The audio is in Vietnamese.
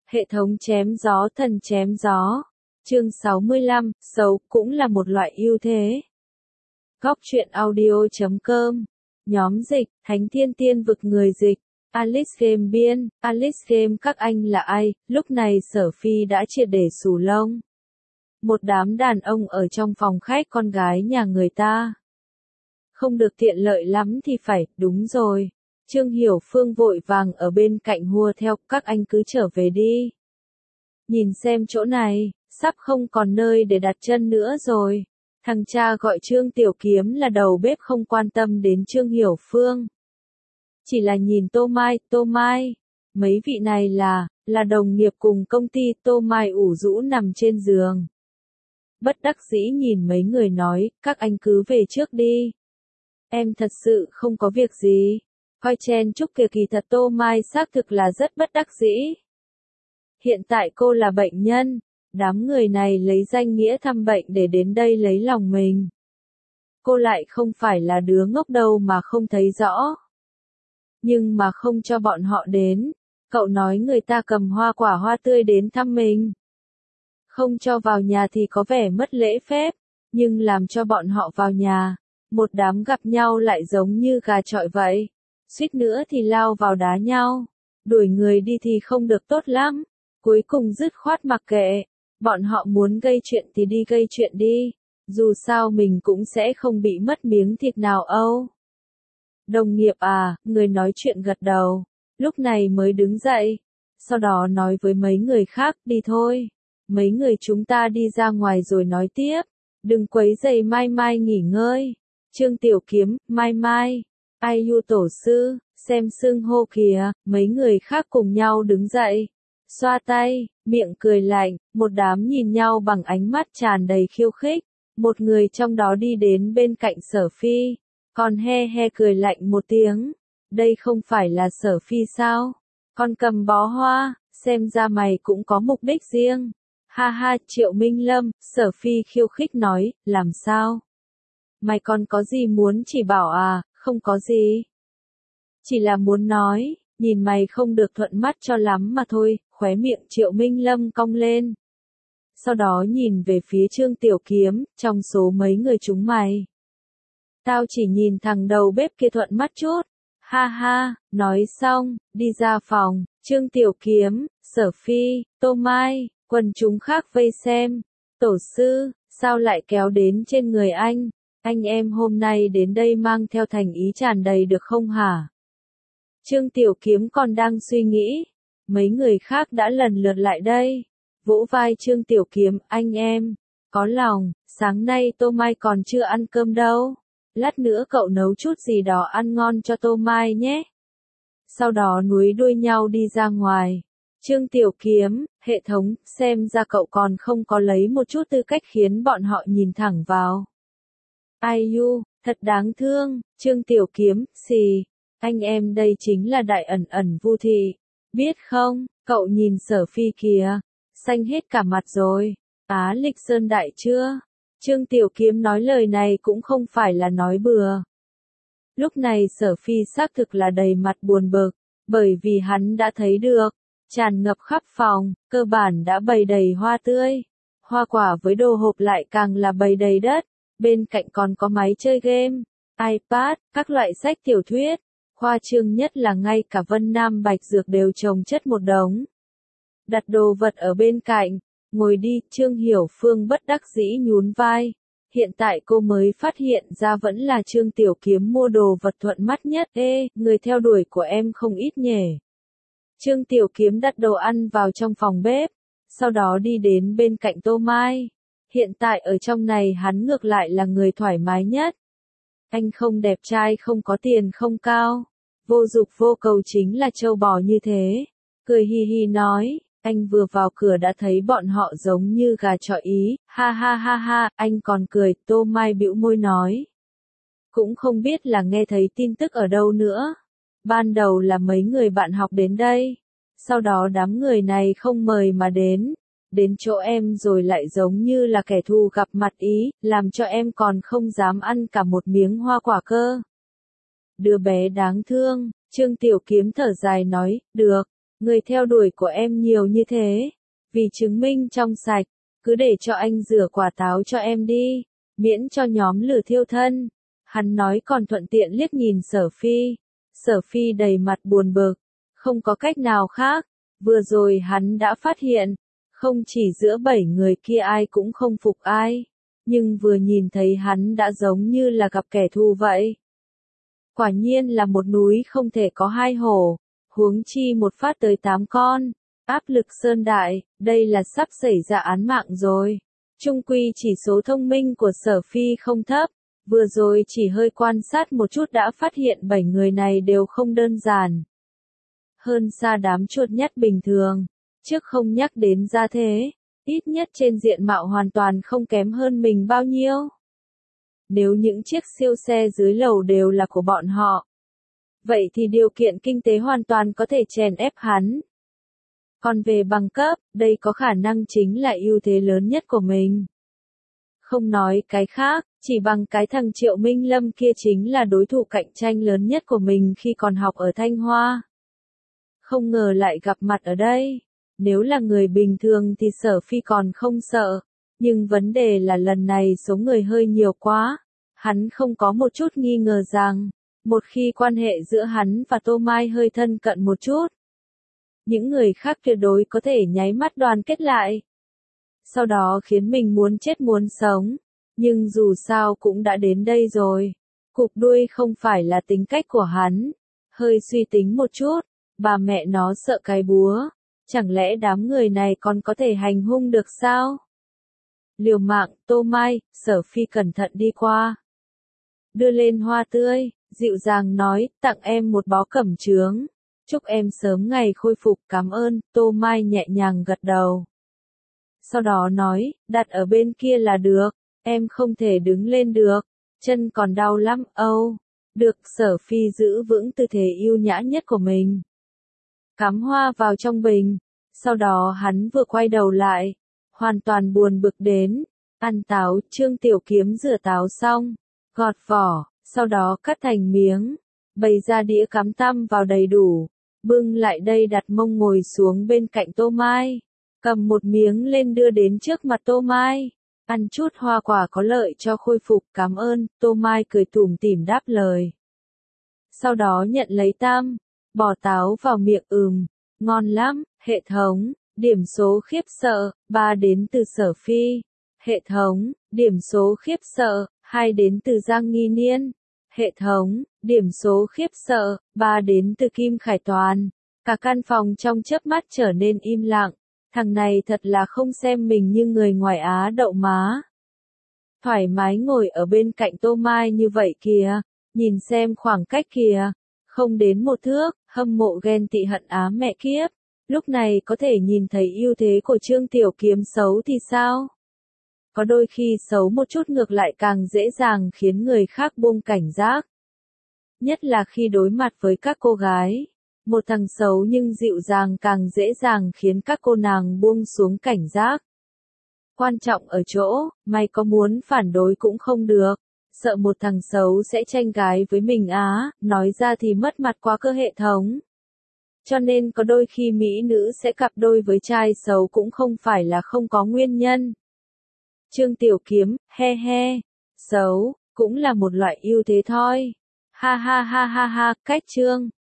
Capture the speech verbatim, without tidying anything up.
Hệ thống chém gió thần chém gió. Chương sáu mươi lăm, xấu cũng là một loại ưu thế. Góc truyện audio chấm com. Nhóm dịch, Thánh Thiên Tiên Vực người dịch. Alice Game biên, Alice Game các anh là ai? Lúc này Sở Phi đã triệt để xù lông. Một đám đàn ông ở trong phòng khách con gái nhà người ta. Không được tiện lợi lắm thì phải, đúng rồi. Trương Hiểu Phương vội vàng ở bên cạnh hùa theo, các anh cứ trở về đi. Nhìn xem chỗ này, sắp không còn nơi để đặt chân nữa rồi. Thằng cha gọi Trương Tiểu Kiếm là đầu bếp không quan tâm đến Trương Hiểu Phương. Chỉ là nhìn Tô Mai, Tô Mai. Mấy vị này là, là đồng nghiệp cùng công ty. Tô Mai ủ rũ nằm trên giường. Bất đắc dĩ nhìn mấy người nói, các anh cứ về trước đi. Em thật sự không có việc gì. Coi chen chúc kìa, kỳ thật Tô Mai xác thực là rất bất đắc dĩ. Hiện tại cô là bệnh nhân, đám người này lấy danh nghĩa thăm bệnh để đến đây lấy lòng mình. Cô lại không phải là đứa ngốc đâu mà không thấy rõ. Nhưng mà không cho bọn họ đến, cậu nói người ta cầm hoa quả hoa tươi đến thăm mình. Không cho vào nhà thì có vẻ mất lễ phép, nhưng làm cho bọn họ vào nhà, một đám gặp nhau lại giống như gà chọi vậy. Suýt nữa thì lao vào đá nhau, đuổi người đi thì không được tốt lắm, cuối cùng dứt khoát mặc kệ, bọn họ muốn gây chuyện thì đi gây chuyện đi, dù sao mình cũng sẽ không bị mất miếng thịt nào âu. Đồng nghiệp à, người nói chuyện gật đầu, lúc này mới đứng dậy, sau đó nói với mấy người khác, đi thôi, mấy người chúng ta đi ra ngoài rồi nói tiếp, đừng quấy rầy Mai Mai nghỉ ngơi. Trương Tiểu Kiếm, Mai Mai. Ai yu tổ sư, xem xưng hô kìa, mấy người khác cùng nhau đứng dậy, xoa tay, miệng cười lạnh, một đám nhìn nhau bằng ánh mắt tràn đầy khiêu khích, một người trong đó đi đến bên cạnh Sở Phi, còn he he cười lạnh một tiếng, đây không phải là Sở Phi sao, con cầm bó hoa, xem ra mày cũng có mục đích riêng, ha ha. Triệu Minh Lâm, Sở Phi khiêu khích nói, làm sao? Mày còn có gì muốn chỉ bảo à? Không có gì. Chỉ là muốn nói, nhìn mày không được thuận mắt cho lắm mà thôi, khóe miệng Triệu Minh Lâm cong lên. Sau đó nhìn về phía Trương Tiểu Kiếm, trong số mấy người chúng mày. Tao chỉ nhìn thằng đầu bếp kia thuận mắt chút. Ha ha, nói xong, đi ra phòng, Trương Tiểu Kiếm, Sở Phi, Tô Mai, quần chúng khác vây xem. Tổ sư, sao lại kéo đến trên người anh? Anh em hôm nay đến đây mang theo thành ý tràn đầy được không hả? Trương Tiểu Kiếm còn đang suy nghĩ. Mấy người khác đã lần lượt lại đây. Vỗ vai Trương Tiểu Kiếm, anh em. Có lòng, sáng nay Tô Mai còn chưa ăn cơm đâu. Lát nữa cậu nấu chút gì đó ăn ngon cho Tô Mai nhé. Sau đó núi đuôi nhau đi ra ngoài. Trương Tiểu Kiếm, hệ thống, xem ra cậu còn không có lấy một chút tư cách khiến bọn họ nhìn thẳng vào. Ai yu, thật đáng thương, Trương Tiểu Kiếm, xì, anh em đây chính là đại ẩn ẩn Vu Thị, biết không, cậu nhìn Sở Phi kìa, xanh hết cả mặt rồi, Á Lịch Sơn đại chưa? Trương Tiểu Kiếm nói lời này cũng không phải là nói bừa. Lúc này Sở Phi xác thực là đầy mặt buồn bực, bởi vì hắn đã thấy được, tràn ngập khắp phòng, cơ bản đã bày đầy hoa tươi, hoa quả với đồ hộp lại càng là bày đầy đất. Bên cạnh còn có máy chơi game, iPad, các loại sách tiểu thuyết, khoa trương nhất là ngay cả Vân Nam Bạch Dược đều chồng chất một đống. Đặt đồ vật ở bên cạnh, ngồi đi, Trương Hiểu Phương bất đắc dĩ nhún vai. Hiện tại cô mới phát hiện ra vẫn là Trương Tiểu Kiếm mua đồ vật thuận mắt nhất. Ê, người theo đuổi của em không ít nhỉ. Trương Tiểu Kiếm đặt đồ ăn vào trong phòng bếp, sau đó đi đến bên cạnh Tô Mai. Hiện tại ở trong này hắn ngược lại là người thoải mái nhất. Anh không đẹp trai, không có tiền, không cao. Vô dục vô cầu chính là trâu bò như thế. Cười hi hi nói, anh vừa vào cửa đã thấy bọn họ giống như gà chọi ý. Ha ha ha ha, anh còn cười. Tô Mai bĩu môi nói. Cũng không biết là nghe thấy tin tức ở đâu nữa. Ban đầu là mấy người bạn học đến đây. Sau đó đám người này không mời mà đến. Đến chỗ em rồi lại giống như là kẻ thù gặp mặt ý, làm cho em còn không dám ăn cả một miếng hoa quả cơ. Đứa bé đáng thương, Trương Tiểu Kiếm thở dài nói, được, Người theo đuổi của em nhiều như thế, vì chứng minh trong sạch, cứ để cho anh rửa quả táo cho em đi, miễn cho nhóm lửa thiêu thân. Hắn nói còn thuận tiện liếc nhìn Sở Phi. Sở Phi đầy mặt buồn bực, không có cách nào khác, vừa rồi hắn đã phát hiện, không chỉ giữa bảy người kia ai cũng không phục ai, nhưng vừa nhìn thấy hắn đã giống như là gặp kẻ thù vậy. Quả nhiên là một núi không thể có hai hổ, huống chi một phát tới tám con, áp lực sơn đại, đây là sắp xảy ra án mạng rồi. Chung quy chỉ số thông minh của Sở Phi không thấp, vừa rồi chỉ hơi quan sát một chút đã phát hiện bảy người này đều không đơn giản. Hơn xa đám chuột nhắt bình thường, trước không nhắc đến gia thế, ít nhất trên diện mạo hoàn toàn không kém hơn mình bao nhiêu. Nếu những chiếc siêu xe dưới lầu đều là của bọn họ, vậy thì điều kiện kinh tế hoàn toàn có thể chèn ép hắn. Còn về bằng cấp, đây có khả năng chính là ưu thế lớn nhất của mình. Không nói cái khác, chỉ bằng cái thằng Triệu Minh Lâm kia chính là đối thủ cạnh tranh lớn nhất của mình khi còn học ở Thanh Hoa. Không ngờ lại gặp mặt ở đây. Nếu là người bình thường thì Sở Phi còn không sợ. Nhưng vấn đề là lần này số người hơi nhiều quá. Hắn không có một chút nghi ngờ rằng, một khi quan hệ giữa hắn và Tô Mai hơi thân cận một chút, những người khác tuyệt đối có thể nháy mắt đoàn kết lại. Sau đó khiến mình muốn chết muốn sống. Nhưng dù sao cũng đã đến đây rồi. Cụp đuôi không phải là tính cách của hắn. Hơi suy tính một chút, bà mẹ nó sợ cái búa. Chẳng lẽ đám người này còn có thể hành hung được sao? Liều mạng, Tô Mai, Sở Phi cẩn thận đi qua. Đưa lên hoa tươi, dịu dàng nói, tặng em một bó cẩm chướng. Chúc em sớm ngày khôi phục, cảm ơn, Tô Mai nhẹ nhàng gật đầu. Sau đó nói, đặt ở bên kia là được, em không thể đứng lên được, chân còn đau lắm, âu. Được, Sở Phi giữ vững tư thế yêu nhã nhất của mình. Cắm hoa vào trong bình, sau đó hắn vừa quay đầu lại, hoàn toàn buồn bực đến, ăn táo, Trương Tiểu Kiếm rửa táo xong, gọt vỏ, sau đó cắt thành miếng, bày ra đĩa cắm tăm vào đầy đủ, bưng lại đây đặt mông ngồi xuống bên cạnh Tô Mai, cầm một miếng lên đưa đến trước mặt Tô Mai, ăn chút hoa quả có lợi cho khôi phục, cảm ơn, Tô Mai cười tủm tỉm đáp lời. Sau đó nhận lấy tam, bỏ táo vào miệng ừm, ngon lắm, hệ thống, điểm số khiếp sợ, ba đến từ Sở Phi, hệ thống, điểm số khiếp sợ, hai đến từ Giang Nghi Niên, hệ thống, điểm số khiếp sợ, ba đến từ Kim Khải Toàn. Cả căn phòng trong chớp mắt trở nên im lặng, thằng này thật là không xem mình như người ngoài Á đậu má. Thoải mái ngồi ở bên cạnh Tô Mai như vậy kìa, nhìn xem khoảng cách kìa, không đến một thước, hâm mộ ghen tị hận á mẹ kiếp. Lúc này có thể nhìn thấy ưu thế của Trương Tiểu Kiếm xấu thì sao? Có đôi khi xấu một chút ngược lại càng dễ dàng khiến người khác buông cảnh giác. Nhất là khi đối mặt với các cô gái. Một thằng xấu nhưng dịu dàng càng dễ dàng khiến các cô nàng buông xuống cảnh giác. Quan trọng ở chỗ, mày có muốn phản đối cũng không được. Sợ một thằng xấu sẽ tranh gái với mình á, nói ra thì mất mặt quá cơ hệ thống. Cho nên có đôi khi mỹ nữ sẽ cặp đôi với trai xấu cũng không phải là không có nguyên nhân. Trương Tiểu Kiếm, he he, xấu, cũng là một loại ưu thế thôi. Ha ha ha ha ha, cách Trương.